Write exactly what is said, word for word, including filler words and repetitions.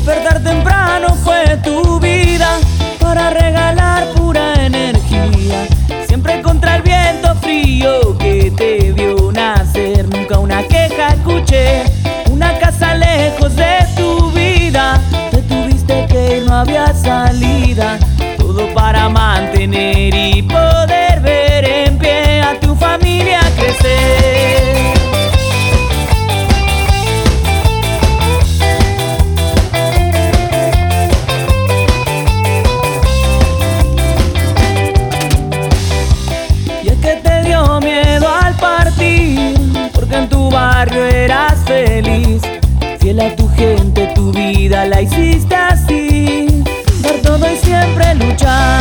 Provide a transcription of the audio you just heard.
Despertar temprano fue tu vida para regalar pura energía. Siempre contra el viento frío que te vio nacer. Nunca una queja escuché, una casa lejos de tu vida. Te tuviste que ir, no había salida. Todo para mantener y poder ver en pie a tu familia crecer. Y es que te dio miedo al partir, porque en tu barrio eras feliz. Fiel a tu gente, tu vida la hiciste así. Dar todo y siempre luchar.